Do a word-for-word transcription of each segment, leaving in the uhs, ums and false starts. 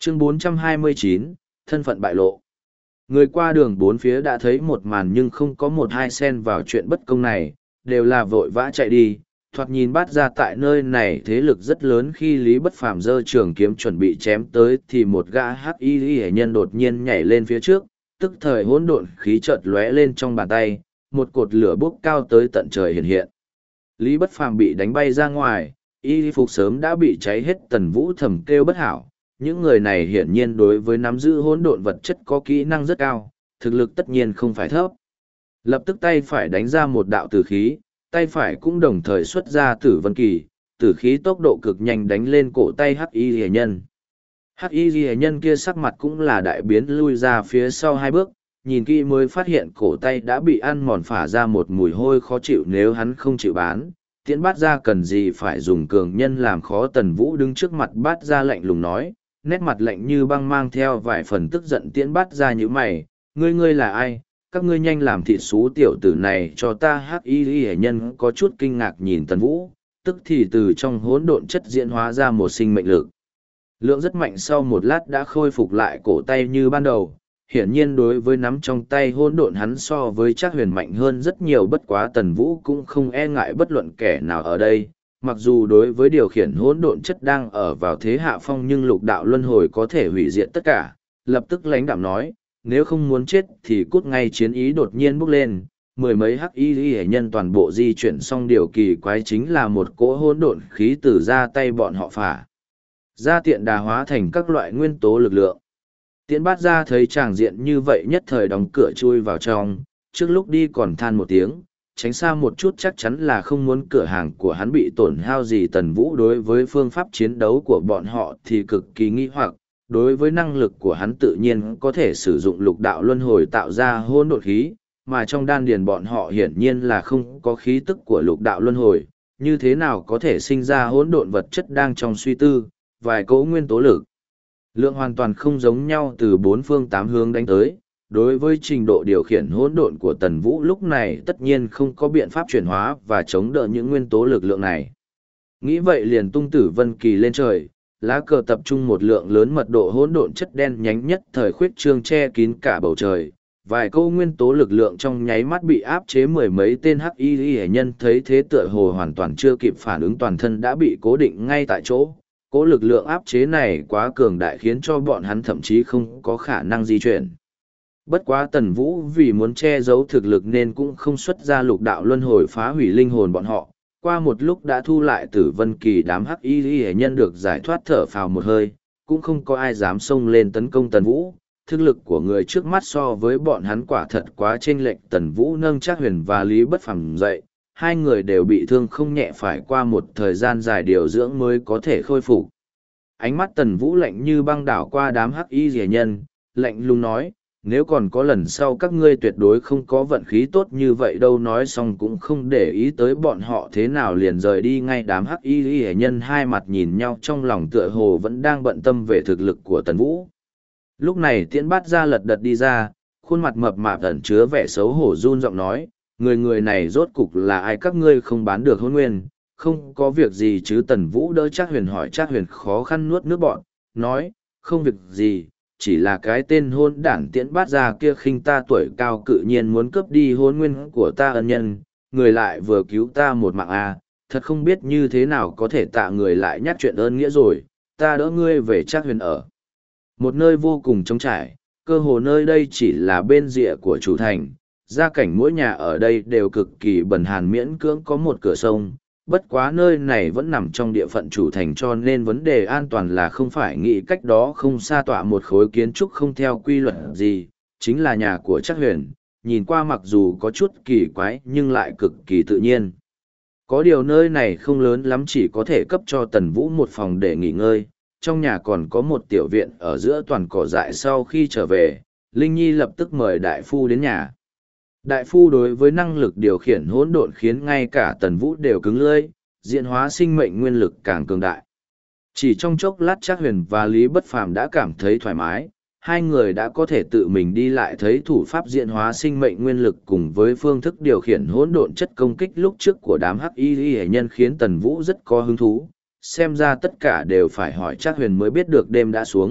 Chương bốn trăm hai mươi chín, thân phận bại lộ. Người qua đường bốn phía đã thấy một màn nhưng không có một hai xen vào chuyện bất công này, đều là vội vã chạy đi. Thoạt nhìn Bát Gia tại nơi này thế lực rất lớn, khi Lý Bất Phàm giơ trường kiếm chuẩn bị chém tới thì một gã hắc y hệ nhân đột nhiên nhảy lên phía trước, tức thời hỗn độn khí chợt lóe lên trong bàn tay, một cột lửa bốc cao tới tận trời hiện hiện. Lý Bất Phàm bị đánh bay ra ngoài, y phục sớm đã bị cháy hết. Tần Vũ thầm kêu bất hảo. Những người này hiển nhiên đối với nắm giữ hỗn độn vật chất có kỹ năng rất cao, thực lực tất nhiên không phải thấp. Lập tức tay phải đánh ra một đạo tử khí, tay phải cũng đồng thời xuất ra tử vân kỳ, tử khí tốc độ cực nhanh đánh lên cổ tay hắc y rìa nhân. Hắc y rìa nhân kia sắc mặt cũng là đại biến, lui ra phía sau hai bước, nhìn kỹ mới phát hiện cổ tay đã bị ăn mòn, phả ra một mùi hôi khó chịu. Nếu hắn không chịu bán, Tiễn Bát Gia cần gì phải dùng cường nhân làm khó. Tần Vũ đứng trước mặt Bát Gia lạnh lùng nói, nét mặt lạnh như băng mang theo vài phần tức giận. Tiễn Bát Gia như mày, ngươi ngươi là ai? Các ngươi nhanh làm thịt xú tiểu tử này cho ta. Hắc y hệ nhân có chút kinh ngạc nhìn Tần Vũ, tức thì từ trong hỗn độn chất diễn hóa ra một sinh mệnh lực lượng rất mạnh, sau một lát đã khôi phục lại cổ tay như ban đầu. Hiển nhiên đối với nắm trong tay hỗn độn, hắn so với Trác Huyền mạnh hơn rất nhiều. Bất quá Tần Vũ cũng không e ngại bất luận kẻ nào ở đây. Mặc dù đối với điều khiển hỗn độn chất đang ở vào thế hạ phong, nhưng lục đạo luân hồi có thể hủy diệt tất cả. Lập tức lãnh đạm nói, nếu không muốn chết thì cút ngay. Chiến ý đột nhiên bốc lên, mười mấy hắc y hệ nhân toàn bộ di chuyển, xong điều kỳ quái chính là một cỗ hỗn độn khí từ ra tay bọn họ phả ra, tiện đà hóa thành các loại nguyên tố lực lượng. Tiễn Bát Gia thấy tràng diện như vậy nhất thời đóng cửa chui vào trong, trước lúc đi còn than một tiếng, tránh xa một chút, chắc chắn là không muốn cửa hàng của hắn bị tổn hao gì. Tần Vũ đối với phương pháp chiến đấu của bọn họ thì cực kỳ nghi hoặc, đối với năng lực của hắn tự nhiên có thể sử dụng lục đạo luân hồi tạo ra hỗn độn khí, mà trong đan điền bọn họ hiển nhiên là không có khí tức của lục đạo luân hồi, như thế nào có thể sinh ra hỗn độn vật chất. Đang trong suy tư, vài cỗ nguyên tố lực lượng hoàn toàn không giống nhau từ bốn phương tám hướng đánh tới. Đối với trình độ điều khiển hỗn độn của Tần Vũ lúc này tất nhiên không có biện pháp chuyển hóa và chống đỡ những nguyên tố lực lượng này. Nghĩ vậy liền tung tử vân kỳ lên trời, lá cờ tập trung một lượng lớn mật độ hỗn độn chất đen nhánh nhất thời khuyết trương che kín cả bầu trời. Vài câu nguyên tố lực lượng trong nháy mắt bị áp chế. Mười mấy tên hắc y hệ nhân thấy thế tựa hồ hoàn toàn chưa kịp phản ứng, toàn thân đã bị cố định ngay tại chỗ. Cố lực lượng áp chế này quá cường đại, khiến cho bọn hắn thậm chí không có khả năng di chuyển. Bất quá Tần Vũ vì muốn che giấu thực lực nên cũng không xuất ra lục đạo luân hồi phá hủy linh hồn bọn họ. Qua một lúc đã thu lại tử vân kỳ, đám hắc y hệ nhân được giải thoát thở phào một hơi, cũng không có ai dám xông lên tấn công Tần Vũ. Thực lực của người trước mắt so với bọn hắn quả thật quá chênh lệch. Tần Vũ nâng Trác Huyền và Lý Bất Phàm dậy, hai người đều bị thương không nhẹ, phải qua một thời gian dài điều dưỡng mới có thể khôi phục. Ánh mắt Tần Vũ lạnh như băng đảo qua đám hắc y rẻ nhân, lạnh lùng nói, nếu còn có lần sau các ngươi tuyệt đối không có vận khí tốt như vậy đâu. Nói xong cũng không để ý tới bọn họ thế nào liền rời đi ngay. Đám hắc y rẻ nhân hai mặt nhìn nhau, trong lòng tựa hồ vẫn đang bận tâm về thực lực của Tần Vũ. Lúc này Tiễn Bát Gia lật đật đi ra, khuôn mặt mập mạp ẩn chứa vẻ xấu hổ, run giọng nói, người người này rốt cục là ai? Các ngươi không bán được hôn nguyên, không có việc gì chứ? Tần Vũ đỡ Trác Huyền hỏi. Trác Huyền khó khăn nuốt nước bọt, nói, không việc gì, chỉ là cái tên hôn đảng Tiễn Bát Gia kia khinh ta tuổi cao, cự nhiên muốn cướp đi hôn nguyên của ta ân nhân, người lại vừa cứu ta một mạng à, thật không biết như thế nào có thể tạ người lại nhắc chuyện ơn nghĩa rồi. Ta đỡ ngươi về. Trác Huyền ở một nơi vô cùng trống trải, cơ hồ nơi đây chỉ là bên rìa của chủ thành, gia cảnh mỗi nhà ở đây đều cực kỳ bần hàn, miễn cưỡng có một cửa sông. Bất quá nơi này vẫn nằm trong địa phận chủ thành, cho nên vấn đề an toàn là không phải nghĩ. Cách đó không xa tọa một khối kiến trúc không theo quy luật gì, chính là nhà của Trác Huyền. Nhìn qua mặc dù có chút kỳ quái nhưng lại cực kỳ tự nhiên. Có điều nơi này không lớn lắm, chỉ có thể cấp cho Tần Vũ một phòng để nghỉ ngơi. Trong nhà còn có một tiểu viện ở giữa toàn cỏ dại. Sau khi trở về, Linh Nhi lập tức mời đại phu đến nhà. Đại phu đối với năng lực điều khiển hỗn độn khiến ngay cả Tần Vũ đều cứng lưỡi, diễn hóa sinh mệnh nguyên lực càng cường đại. Chỉ trong chốc lát Trác Huyền và Lý Bất Phàm đã cảm thấy thoải mái, hai người đã có thể tự mình đi lại, thấy thủ pháp diễn hóa sinh mệnh nguyên lực cùng với phương thức điều khiển hỗn độn chất công kích lúc trước của đám hắc y hệ nhân khiến Tần Vũ rất có hứng thú. Xem ra tất cả đều phải hỏi Trác Huyền mới biết được. Đêm đã xuống,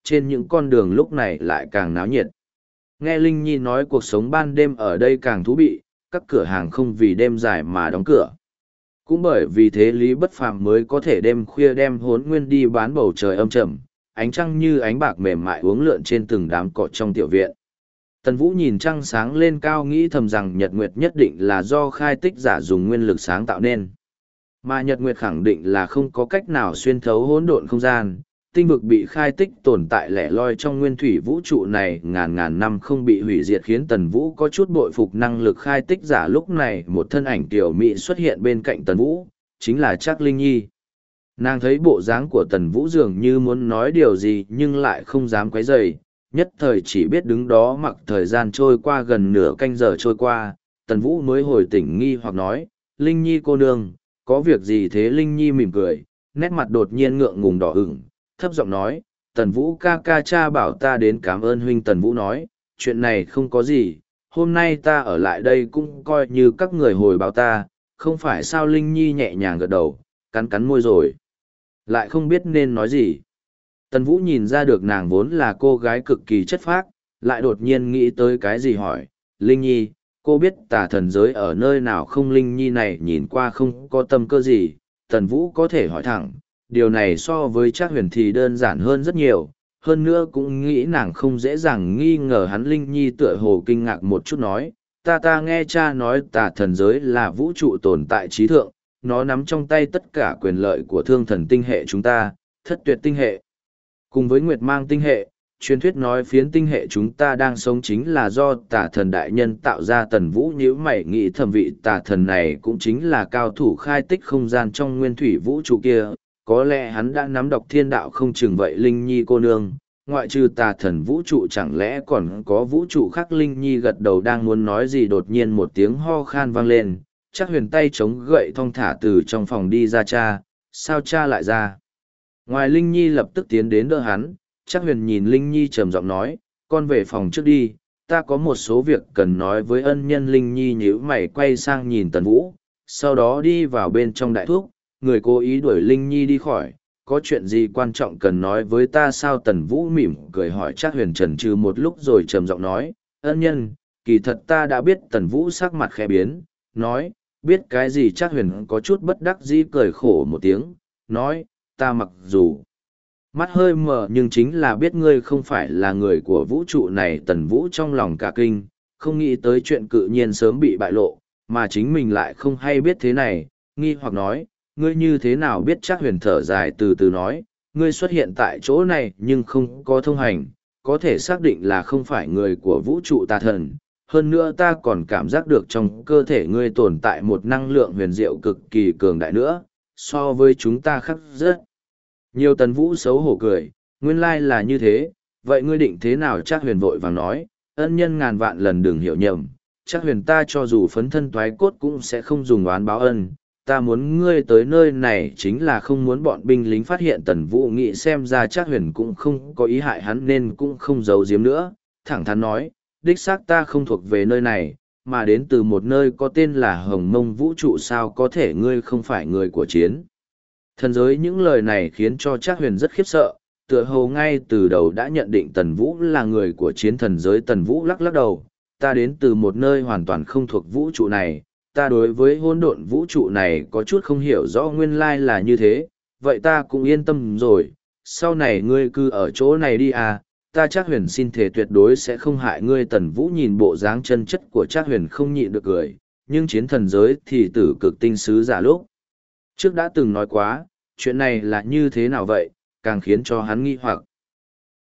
trên những con đường lúc này lại càng náo nhiệt. Nghe Linh Nhi nói cuộc sống ban đêm ở đây càng thú vị, các cửa hàng không vì đêm dài mà đóng cửa. Cũng bởi vì thế Lý Bất Phàm mới có thể đêm khuya đem Hỗn Nguyên đi bán bầu trời âm trầm, ánh trăng như ánh bạc mềm mại uốn lượn trên từng đám cỏ trong tiểu viện. Tần Vũ nhìn trăng sáng lên cao nghĩ thầm rằng Nhật Nguyệt nhất định là do khai tích giả dùng nguyên lực sáng tạo nên. Mà Nhật Nguyệt khẳng định là không có cách nào xuyên thấu hỗn độn không gian, tinh vực bị khai tích tồn tại lẻ loi trong nguyên thủy vũ trụ này ngàn ngàn năm không bị hủy diệt khiến Tần Vũ có chút bội phục năng lực khai tích giả. Lúc này một thân ảnh tiểu mỹ xuất hiện bên cạnh Tần Vũ, chính là Trác Linh Nhi. Nàng thấy bộ dáng của Tần Vũ dường như muốn nói điều gì nhưng lại không dám quấy rầy, nhất thời chỉ biết đứng đó mặc thời gian trôi qua gần nửa canh giờ trôi qua, Tần Vũ mới hồi tỉnh nghi hoặc nói, Linh Nhi cô nương, có việc gì thế? Linh Nhi mỉm cười, nét mặt đột nhiên ngượng ngùng đỏ ửng, thấp giọng nói, Tần Vũ ca ca cha bảo ta đến cảm ơn huynh. Tần Vũ nói, chuyện này không có gì, hôm nay ta ở lại đây cũng coi như các người hồi báo ta, không phải sao? Linh Nhi nhẹ nhàng gật đầu, cắn cắn môi rồi lại không biết nên nói gì. Tần Vũ nhìn ra được nàng vốn là cô gái cực kỳ chất phác, lại đột nhiên nghĩ tới cái gì hỏi, Linh Nhi, cô biết tà thần giới ở nơi nào không? Linh Nhi này nhìn qua không có tâm cơ gì, Tần Vũ có thể hỏi thẳng, điều này so với Trác Huyền thì đơn giản hơn rất nhiều, hơn nữa cũng nghĩ nàng không dễ dàng nghi ngờ hắn. Linh Nhi tựa hồ kinh ngạc một chút nói, ta ta nghe cha nói tà thần giới là vũ trụ tồn tại trí thượng, nó nắm trong tay tất cả quyền lợi của thương thần tinh hệ chúng ta, thất tuyệt tinh hệ. Cùng với Nguyệt Mang tinh hệ, truyền thuyết nói phiến tinh hệ chúng ta đang sống chính là do tà thần đại nhân tạo ra. Tần Vũ nhíu mày nghĩ thẩm vị tà thần này cũng chính là cao thủ khai tích không gian trong nguyên thủy vũ trụ kia, có lẽ hắn đã nắm đọc thiên đạo không chừng vậy. Linh Nhi cô nương, ngoại trừ tà thần vũ trụ chẳng lẽ còn có vũ trụ khác? Linh Nhi gật đầu đang muốn nói gì đột nhiên một tiếng ho khan vang lên, Trác Huyền tay chống gậy thong thả từ trong phòng đi ra. Cha, sao cha lại ra? Ngoài Linh Nhi lập tức tiến đến đỡ hắn, Trác Huyền nhìn Linh Nhi trầm giọng nói, con về phòng trước đi, ta có một số việc cần nói với ân nhân. Linh Nhi nhíu mày quay sang nhìn Tần Vũ, sau đó đi vào bên trong đại thuốc, người cố ý đuổi Linh Nhi đi khỏi, có chuyện gì quan trọng cần nói với ta sao? Tần Vũ mỉm cười hỏi. Trác Huyền chần chừ một lúc rồi trầm giọng nói, ân nhân, kỳ thật ta đã biết. Tần Vũ sắc mặt khẽ biến, nói, biết cái gì? Trác Huyền có chút bất đắc dĩ cười khổ một tiếng, nói, ta mặc dù mắt hơi mờ nhưng chính là biết ngươi không phải là người của vũ trụ này. Tần Vũ trong lòng cả kinh, không nghĩ tới chuyện cự nhiên sớm bị bại lộ, mà chính mình lại không hay biết thế này, nghi hoặc nói, ngươi như thế nào biết? Trác Huyền thở dài từ từ nói, ngươi xuất hiện tại chỗ này nhưng không có thông hành, có thể xác định là không phải người của vũ trụ tà thần. Hơn nữa ta còn cảm giác được trong cơ thể ngươi tồn tại một năng lượng huyền diệu cực kỳ cường đại nữa, so với chúng ta khác rất nhiều. Tần Vũ xấu hổ cười, nguyên lai là như thế, vậy ngươi định thế nào? Trác Huyền vội vàng nói, ân nhân ngàn vạn lần đừng hiểu nhầm, Trác Huyền ta cho dù phấn thân toái cốt cũng sẽ không dùng oán báo ân, ta muốn ngươi tới nơi này chính là không muốn bọn binh lính phát hiện. Tần Vũ nghĩ xem ra Trác Huyền cũng không có ý hại hắn nên cũng không giấu giếm nữa, thẳng thắn nói, đích xác ta không thuộc về nơi này, mà đến từ một nơi có tên là Hồng Mông vũ trụ. Sao có thể ngươi không phải người của chiến thần giới? Những lời này khiến cho Trác Huyền rất khiếp sợ, tựa hồ ngay từ đầu đã nhận định Tần Vũ là người của chiến thần giới. Tần Vũ lắc lắc đầu, ta đến từ một nơi hoàn toàn không thuộc vũ trụ này, ta đối với hỗn độn vũ trụ này có chút không hiểu rõ. Nguyên lai là như thế, vậy ta cũng yên tâm rồi, sau này ngươi cứ ở chỗ này đi à, ta Trác Huyền xin thề tuyệt đối sẽ không hại ngươi. Tần Vũ nhìn bộ dáng chân chất của Trác Huyền không nhịn được cười, nhưng chiến thần giới thì tử cực tinh sứ giả lúc trước đã từng nói quá, chuyện này là như thế nào vậy, càng khiến cho hắn nghi hoặc.